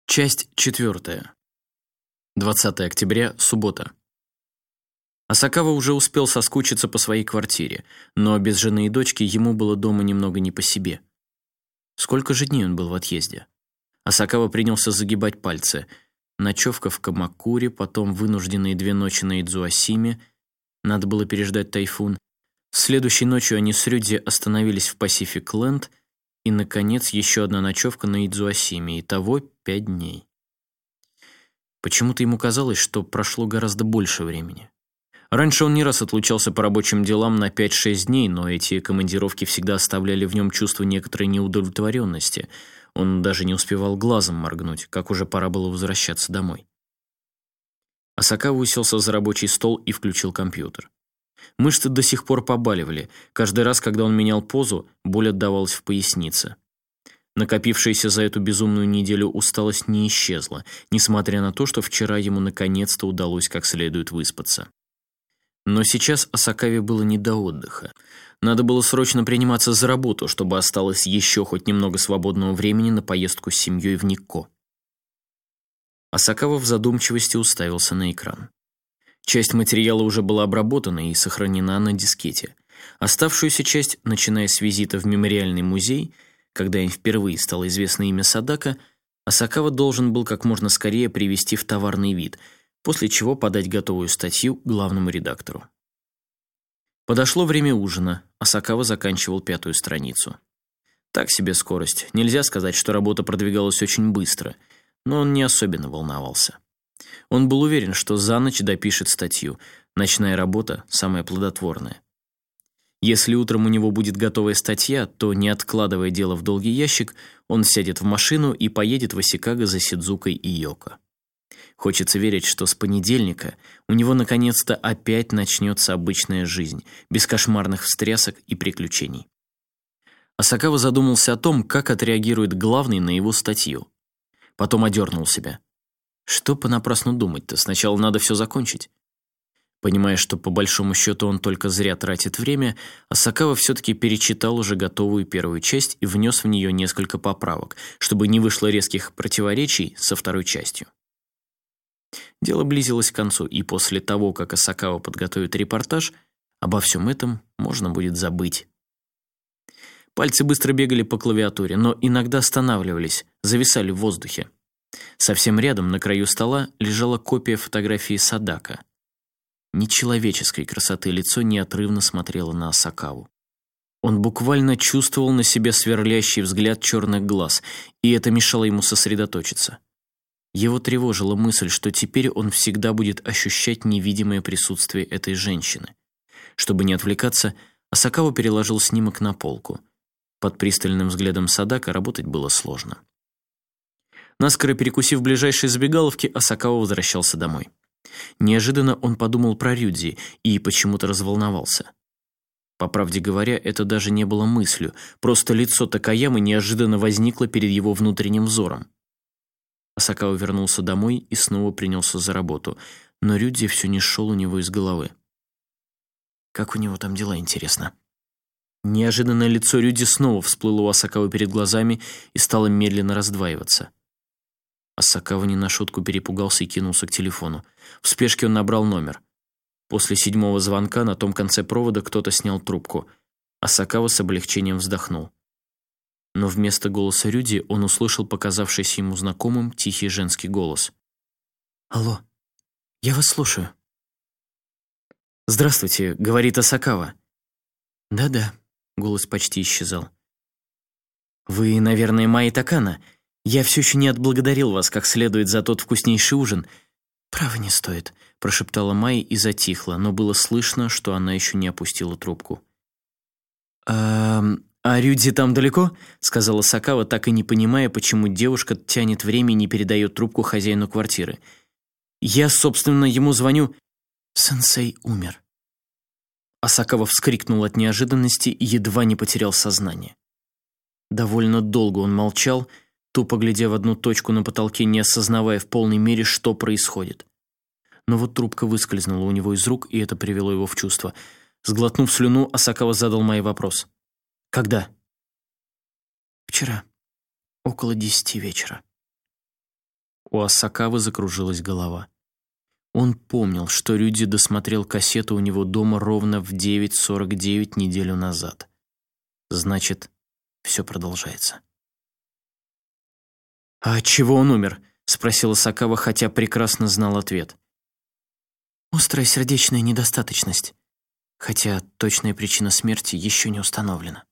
Часть 4. 20 октября, суббота. Асакава уже успел соскучиться по своей квартире, но без жены и дочки ему было дома немного не по себе. Сколько же дней он был в отъезде? Асакава принялся загибать пальцы. Ночевка в Камакуре, потом вынужденные 2 ночи на Идзуасиме. Надо было переждать тайфун. Следующей ночью они с Рюдзи остановились в Пасифик-Ленд, и, наконец, еще одна ночевка на Идзуасиме. Итого 5 дней. Почему-то ему казалось, что прошло гораздо больше времени. Раньше он не раз отлучался по рабочим делам на 5-6 дней, но эти командировки всегда оставляли в нем чувство некоторой неудовлетворенности. Он даже не успевал глазом моргнуть, как уже пора было возвращаться домой. Асакава уселся за рабочий стол и включил компьютер. Мышцы до сих пор побаливали. Каждый раз, когда он менял позу, боль отдавалась в пояснице. Накопившаяся за эту безумную неделю усталость не исчезла, несмотря на то, что вчера ему наконец-то удалось как следует выспаться. Но сейчас Асакаве было не до отдыха. Надо было срочно приниматься за работу, чтобы осталось еще хоть немного свободного времени на поездку с семьей в Никко. Асакава в задумчивости уставился на экран. Часть материала уже была обработана и сохранена на дискете. Оставшуюся часть, начиная с визита в мемориальный музей, когда им впервые стало известно имя Садака, Асакава должен был как можно скорее привести в товарный вид, после чего подать готовую статью главному редактору. Подошло время ужина, Асакава заканчивал 5-ю страницу. Так себе скорость. Нельзя сказать, что работа продвигалась очень быстро, но он не особенно волновался. Он был уверен, что за ночь допишет статью. Ночная работа самая плодотворная. Если утром у него будет готовая статья, то, не откладывая дело в долгий ящик, он сядет в машину и поедет в Асикаго за Сидзукой и Йоко. Хочется верить, что с понедельника у него наконец-то опять начнется обычная жизнь, без кошмарных встрясок и приключений. Асакава задумался о том, как отреагирует главный на его статью. Потом одернул себя. Что понапрасну думать-то? Сначала надо все закончить. Понимая, что по большому счету он только зря тратит время, Асакава все-таки перечитал уже готовую 1-ю часть и внес в нее несколько поправок, чтобы не вышло резких противоречий со 2-й частью. Дело близилось к концу, и после того, как Асакава подготовит репортаж, обо всем этом можно будет забыть. Пальцы быстро бегали по клавиатуре, но иногда останавливались, зависали в воздухе. Совсем рядом, на краю стола, лежала копия фотографии Садака. Нечеловеческой красоты лицо неотрывно смотрело на Асакаву. Он буквально чувствовал на себе сверлящий взгляд черных глаз, и это мешало ему сосредоточиться. Его тревожила мысль, что теперь он всегда будет ощущать невидимое присутствие этой женщины. Чтобы не отвлекаться, Асакава переложил снимок на полку. Под пристальным взглядом Садака работать было сложно. Наскоро перекусив в ближайшей забегаловке, Асакава возвращался домой. Неожиданно он подумал про Рюдзи и почему-то разволновался. По правде говоря, это даже не было мыслью, просто лицо Такаямы неожиданно возникло перед его внутренним взором. Асакава вернулся домой и снова принялся за работу, но Рюдзи все не шел у него из головы. Как у него там дела, интересно? Неожиданно лицо Рюдзи снова всплыло у Асакавы перед глазами и стало медленно раздваиваться. Асакава не на шутку перепугался и кинулся к телефону. В спешке он набрал номер. После 7-го звонка на том конце провода кто-то снял трубку. Асакава с облегчением вздохнул. Но вместо голоса Рюдзи он услышал показавшийся ему знакомым тихий женский голос. «Алло, я вас слушаю». «Здравствуйте», — говорит Асакава. «Да-да», — голос почти исчезал. «Вы, наверное, Майи Такана? Я все еще не отблагодарил вас как следует за тот вкуснейший ужин». «Право не стоит», — прошептала Майи и затихла, но было слышно, что она еще не опустила трубку. «А Рюдзи там далеко?» — сказала Асакава, так и не понимая, почему девушка тянет время и не передает трубку хозяину квартиры. «Я, собственно, ему звоню...» «Сенсей умер». Асакава вскрикнул от неожиданности и едва не потерял сознание. Довольно долго он молчал, тупо глядя в одну точку на потолке, не осознавая в полной мере, что происходит. Но вот трубка выскользнула у него из рук, и это привело его в чувство. Сглотнув слюну, Асакава задал Майе вопрос. «Когда?» «Вчера, около 10 вечера». У Асакавы закружилась голова. Он помнил, что Рюди досмотрел кассету у него дома ровно в 9:49 неделю назад. Значит, все продолжается. «А от чего он умер?» — спросил Асакава, хотя прекрасно знал ответ. «Острая сердечная недостаточность, хотя точная причина смерти еще не установлена».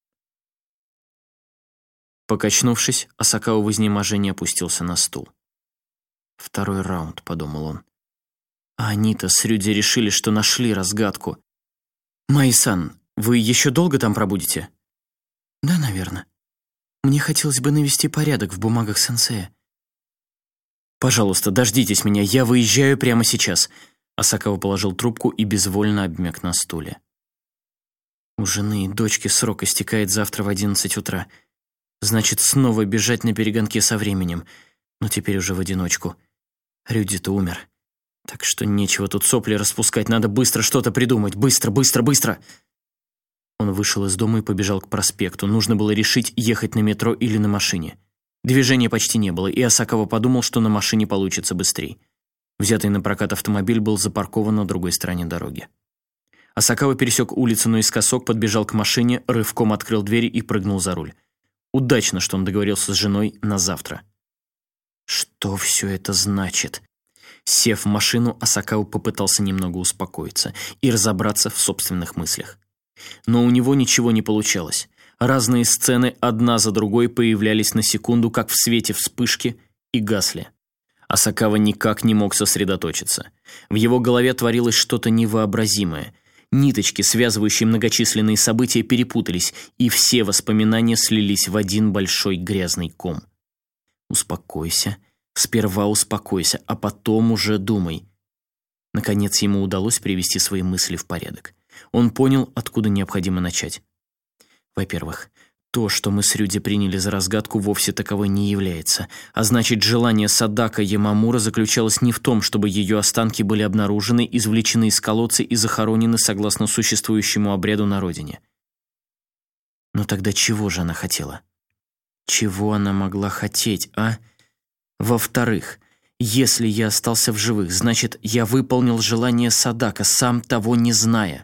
Покачнувшись, Асакава в изнеможении опустился на стул. «Второй раунд», — подумал он. А они-то с Рюди решили, что нашли разгадку. «Май-сан, вы еще долго там пробудете?» «Да, наверное. Мне хотелось бы навести порядок в бумагах сенсея». «Пожалуйста, дождитесь меня, я выезжаю прямо сейчас». Асакава положил трубку и безвольно обмяк на стуле. У жены и дочки срок истекает завтра в 11 утра. Значит, снова бежать на перегонке со временем, но теперь уже в одиночку. Рюди-то умер. Так что нечего тут сопли распускать, надо быстро что-то придумать. Быстро, быстро, быстро! Он вышел из дома и побежал к проспекту. Нужно было решить, ехать на метро или на машине. Движения почти не было, и Асакава подумал, что на машине получится быстрее. Взятый на прокат автомобиль был запаркован на другой стороне дороги. Асакава пересек улицу наискосок, подбежал к машине, рывком открыл двери и прыгнул за руль. Удачно, что он договорился с женой на завтра. Что все это значит? Сев в машину, Асакава попытался немного успокоиться и разобраться в собственных мыслях. Но у него ничего не получалось. Разные сцены одна за другой появлялись на секунду, как в свете вспышки, и гасли. Асакава никак не мог сосредоточиться. В его голове творилось что-то невообразимое. Ниточки, связывающие многочисленные события, перепутались, и все воспоминания слились в один большой грязный ком. «Успокойся. Сперва успокойся, а потом уже думай». Наконец ему удалось привести свои мысли в порядок. Он понял, откуда необходимо начать. Во-первых, то, что мы с Рюди приняли за разгадку, вовсе таковой не является. А значит, желание Садака Ямамура заключалось не в том, чтобы ее останки были обнаружены, извлечены из колодца и захоронены согласно существующему обряду на родине. Но тогда чего же она хотела? Чего она могла хотеть, а? Во-вторых, если я остался в живых, значит, я выполнил желание Садака, сам того не зная.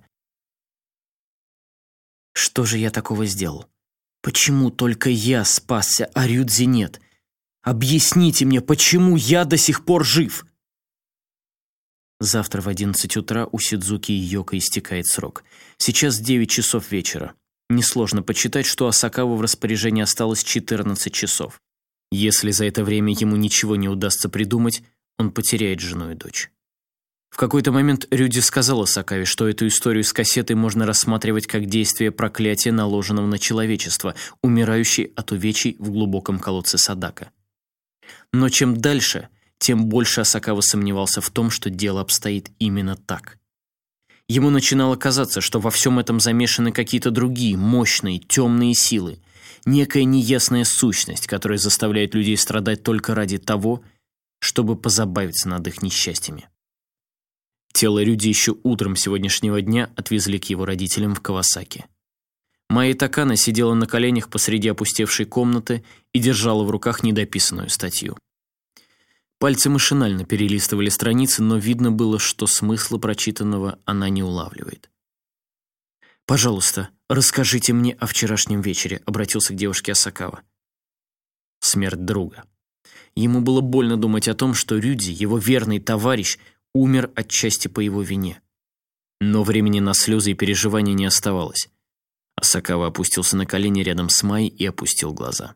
Что же я такого сделал? Почему только я спасся, а Рюдзи нет? Объясните мне, почему я до сих пор жив? Завтра в 11 утра у Сидзуки и Йоко истекает срок. Сейчас 9 часов вечера. Несложно подсчитать, что Асакава в распоряжении осталось 14 часов. Если за это время ему ничего не удастся придумать, он потеряет жену и дочь. В какой-то момент Рюди сказал Асакаве, что эту историю с кассетой можно рассматривать как действие проклятия, наложенного на человечество, умирающее от увечий в глубоком колодце Садака. Но чем дальше, тем больше Асакава сомневался в том, что дело обстоит именно так. Ему начинало казаться, что во всем этом замешаны какие-то другие, мощные, темные силы, некая неясная сущность, которая заставляет людей страдать только ради того, чтобы позабавиться над их несчастьями. Тело Рюди еще утром сегодняшнего дня отвезли к его родителям в Кавасаки. Майя Такана сидела на коленях посреди опустевшей комнаты и держала в руках недописанную статью. Пальцы машинально перелистывали страницы, но видно было, что смысла прочитанного она не улавливает. «Пожалуйста, расскажите мне о вчерашнем вечере», — обратился к девушке Асакава. Смерть друга. Ему было больно думать о том, что Рюди, его верный товарищ, умер отчасти по его вине. Но времени на слезы и переживания не оставалось. Асакава опустился на колени рядом с Майей и опустил глаза.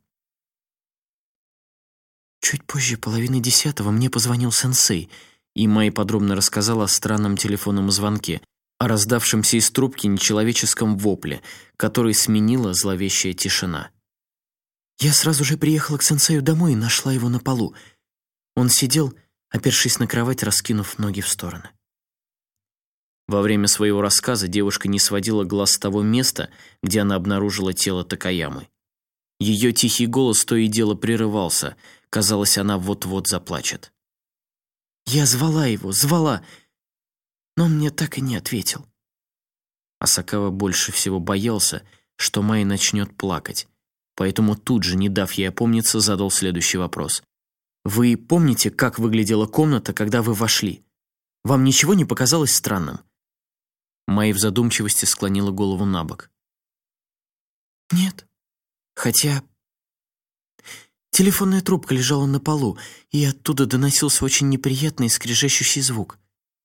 Чуть позже 9:30 мне позвонил сенсей, и Майя подробно рассказала о странном телефонном звонке, о раздавшемся из трубки нечеловеческом вопле, который сменила зловещая тишина. Я сразу же приехала к сенсею домой и нашла его на полу. Он сидел, опершись на кровать, раскинув ноги в стороны. Во время своего рассказа девушка не сводила глаз с того места, где она обнаружила тело Такаямы. Ее тихий голос то и дело прерывался, казалось, она вот-вот заплачет. «Я звала его, звала, но он мне так и не ответил». Асакава больше всего боялся, что Майя начнет плакать, поэтому тут же, не дав ей опомниться, задал следующий вопрос. Вы помните, как выглядела комната, когда вы вошли? Вам ничего не показалось странным?» Майя в задумчивости склонила голову на бок. «Нет. Хотя телефонная трубка лежала на полу, и оттуда доносился очень неприятный скрежещущий звук».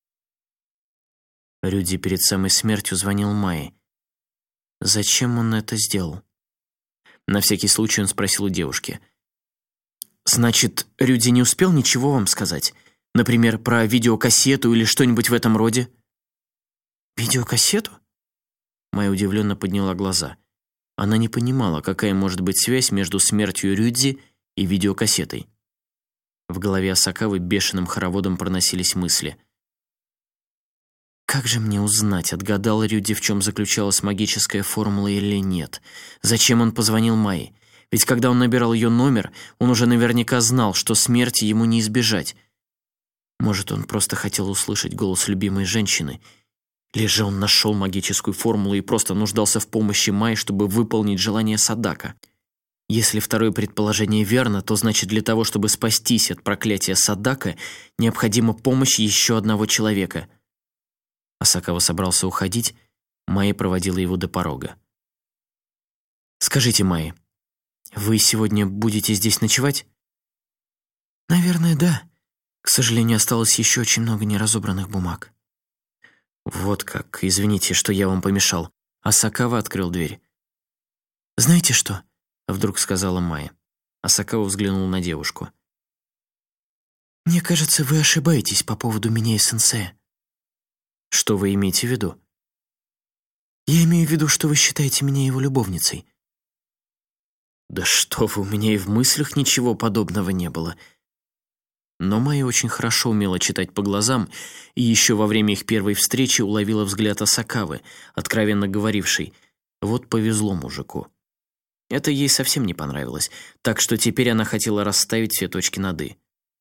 Рюди перед самой смертью звонил Майе. Зачем он это сделал? На всякий случай он спросил у девушки. «Значит, Рюди не успел ничего вам сказать? Например, про видеокассету или что-нибудь в этом роде?» «Видеокассету?» Майя удивленно подняла глаза. Она не понимала, какая может быть связь между смертью Рюди и видеокассетой. В голове Асакавы бешеным хороводом проносились мысли. Как же мне узнать, отгадал Рюди, в чем заключалась магическая формула или нет? Зачем он позвонил Майе? Ведь когда он набирал ее номер, он уже наверняка знал, что смерти ему не избежать. Может, он просто хотел услышать голос любимой женщины? Или же он нашел магическую формулу и просто нуждался в помощи Майи, чтобы выполнить желание Садака? Если второе предположение верно, то значит, для того, чтобы спастись от проклятия Садака, необходима помощь еще одного человека. Асакава собрался уходить, Майя проводила его до порога. «Скажите, Майя, вы сегодня будете здесь ночевать?» «Наверное, да. К сожалению, осталось еще очень много неразобранных бумаг». «Вот как. Извините, что я вам помешал». Асакава открыл дверь. «Знаете что?» — вдруг сказала Майя. Асакава взглянул на девушку. «Мне кажется, вы ошибаетесь по поводу меня и сенсея». «Что вы имеете в виду?» «Я имею в виду, что вы считаете меня его любовницей». «Да что вы, у меня и в мыслях ничего подобного не было». Но Майя очень хорошо умела читать по глазам, и еще во время их первой встречи уловила взгляд Асакавы, откровенно говорившей: «Вот повезло мужику». Это ей совсем не понравилось, так что теперь она хотела расставить все точки над «и».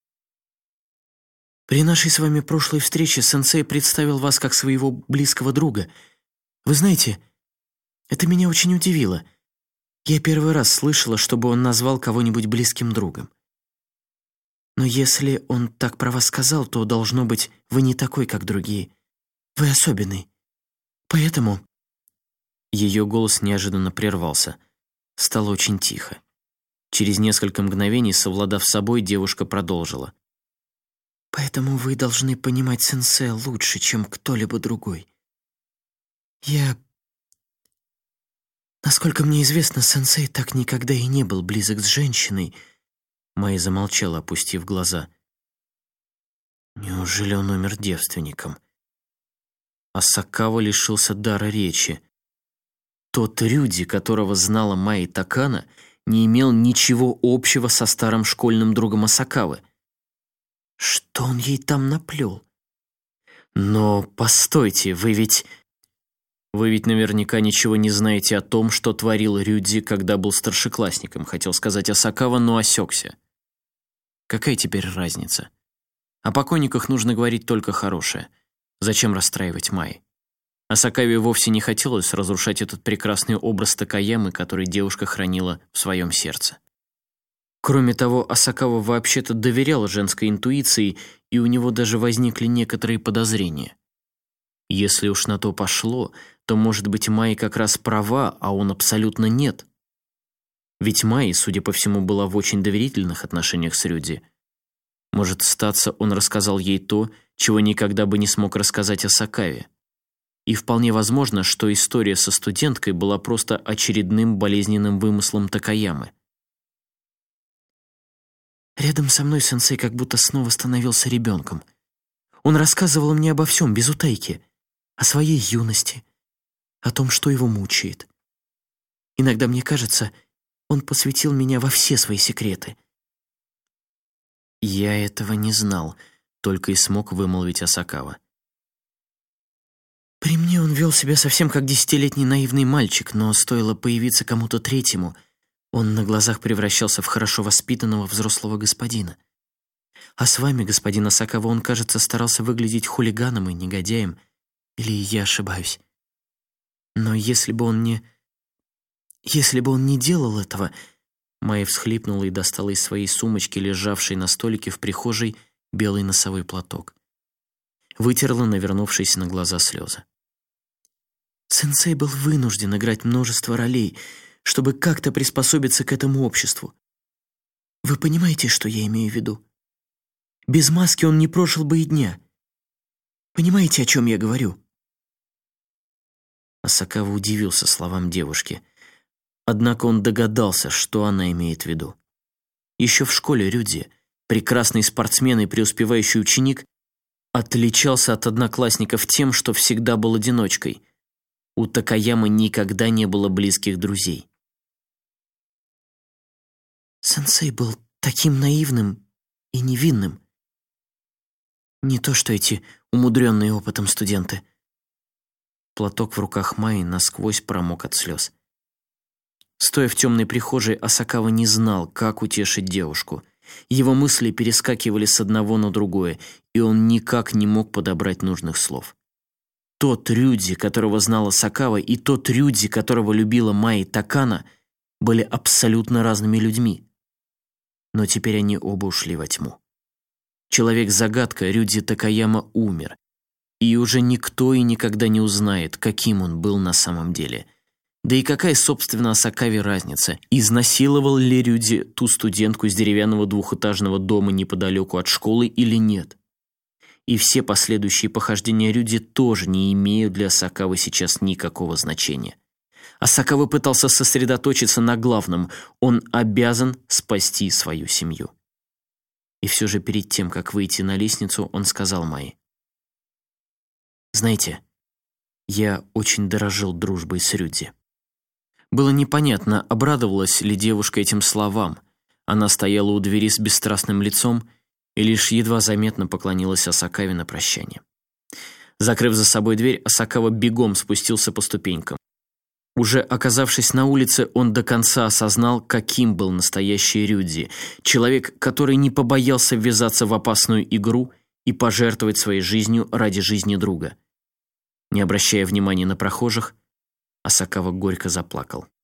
«При нашей с вами прошлой встрече сенсей представил вас как своего близкого друга. Вы знаете, это меня очень удивило. Я первый раз слышала, чтобы он назвал кого-нибудь близким другом. Но если он так про вас сказал, то, должно быть, вы не такой, как другие. Вы особенный. Поэтому...» Ее голос неожиданно прервался. Стало очень тихо. Через несколько мгновений, совладав с собой, девушка продолжила. «Поэтому вы должны понимать сенсея лучше, чем кто-либо другой. Насколько мне известно, сенсей так никогда и не был близок с женщиной». Майя замолчала, опустив глаза. Неужели он умер девственником? Асакава лишился дара речи. Тот Рюди, которого знала Майя Такана, не имел ничего общего со старым школьным другом Асакавы. Что он ей там наплел? Но постойте, вы ведь наверняка ничего не знаете о том, что творил Рюди, когда был старшеклассником, хотел сказать Асакава, но осекся. Какая теперь разница? О покойниках нужно говорить только хорошее. Зачем расстраивать Майи? Асакаве вовсе не хотелось разрушать этот прекрасный образ Такаямы, который девушка хранила в своем сердце. Кроме того, Асакава вообще-то доверял женской интуиции, и у него даже возникли некоторые подозрения. Если уж на то пошло, то, может быть, Майя как раз права, а он абсолютно нет. Ведь Майя, судя по всему, была в очень доверительных отношениях с Рюди. Может, статься, он рассказал ей то, чего никогда бы не смог рассказать Асакаве. И вполне возможно, что история со студенткой была просто очередным болезненным вымыслом Такаямы. Рядом со мной сенсей как будто снова становился ребенком. Он рассказывал мне обо всем, без утайки. О своей юности, о том, что его мучает. Иногда мне кажется, он посвятил меня во все свои секреты. Я этого не знал, только и смог вымолвить Асакава. При мне он вел себя совсем как 10-летний наивный мальчик, но стоило появиться кому-то третьему, он на глазах превращался в хорошо воспитанного взрослого господина. А с вами, господин Асакава, он, кажется, старался выглядеть хулиганом и негодяем. Или я ошибаюсь? Но если бы он не делал этого, Майя всхлипнула и достала из своей сумочки, лежавшей на столике в прихожей, белый носовой платок. Вытерла навернувшиеся на глаза слезы. Сенсей был вынужден играть множество ролей, чтобы как-то приспособиться к этому обществу. Вы понимаете, что я имею в виду? Без маски он не прожил бы и дня. Понимаете, о чем я говорю?» Асакава удивился словам девушки. Однако он догадался, что она имеет в виду. Еще в школе Рюдзи, прекрасный спортсмен и преуспевающий ученик, отличался от одноклассников тем, что всегда был одиночкой. У Такаямы никогда не было близких друзей. Сенсей был таким наивным и невинным. Не то что эти умудренные опытом студенты. Платок в руках Майи насквозь промок от слез. Стоя в темной прихожей, Асакава не знал, как утешить девушку. Его мысли перескакивали с одного на другое, и он никак не мог подобрать нужных слов. Тот Рюдзи, которого знала Асакава, и тот Рюдзи, которого любила Майи Такана, были абсолютно разными людьми. Но теперь они оба ушли во тьму. Человек-загадка Рюдзи Такаяма умер, и уже никто и никогда не узнает, каким он был на самом деле. Да и какая, собственно, Асакаве разница, изнасиловал ли Рюдзи ту студентку из деревянного двухэтажного дома неподалеку от школы или нет. И все последующие похождения Рюдзи тоже не имеют для Асакавы сейчас никакого значения. Асакава пытался сосредоточиться на главном – он обязан спасти свою семью. И все же перед тем, как выйти на лестницу, он сказал Майе: «Знаете, я очень дорожил дружбой с Рюдзи». Было непонятно, обрадовалась ли девушка этим словам. Она стояла у двери с бесстрастным лицом и лишь едва заметно поклонилась Асакаве на прощание. Закрыв за собой дверь, Асакава бегом спустился по ступенькам. Уже оказавшись на улице, он до конца осознал, каким был настоящий Рюдзи, человек, который не побоялся ввязаться в опасную игру и пожертвовать своей жизнью ради жизни друга. Не обращая внимания на прохожих, Асакава горько заплакал.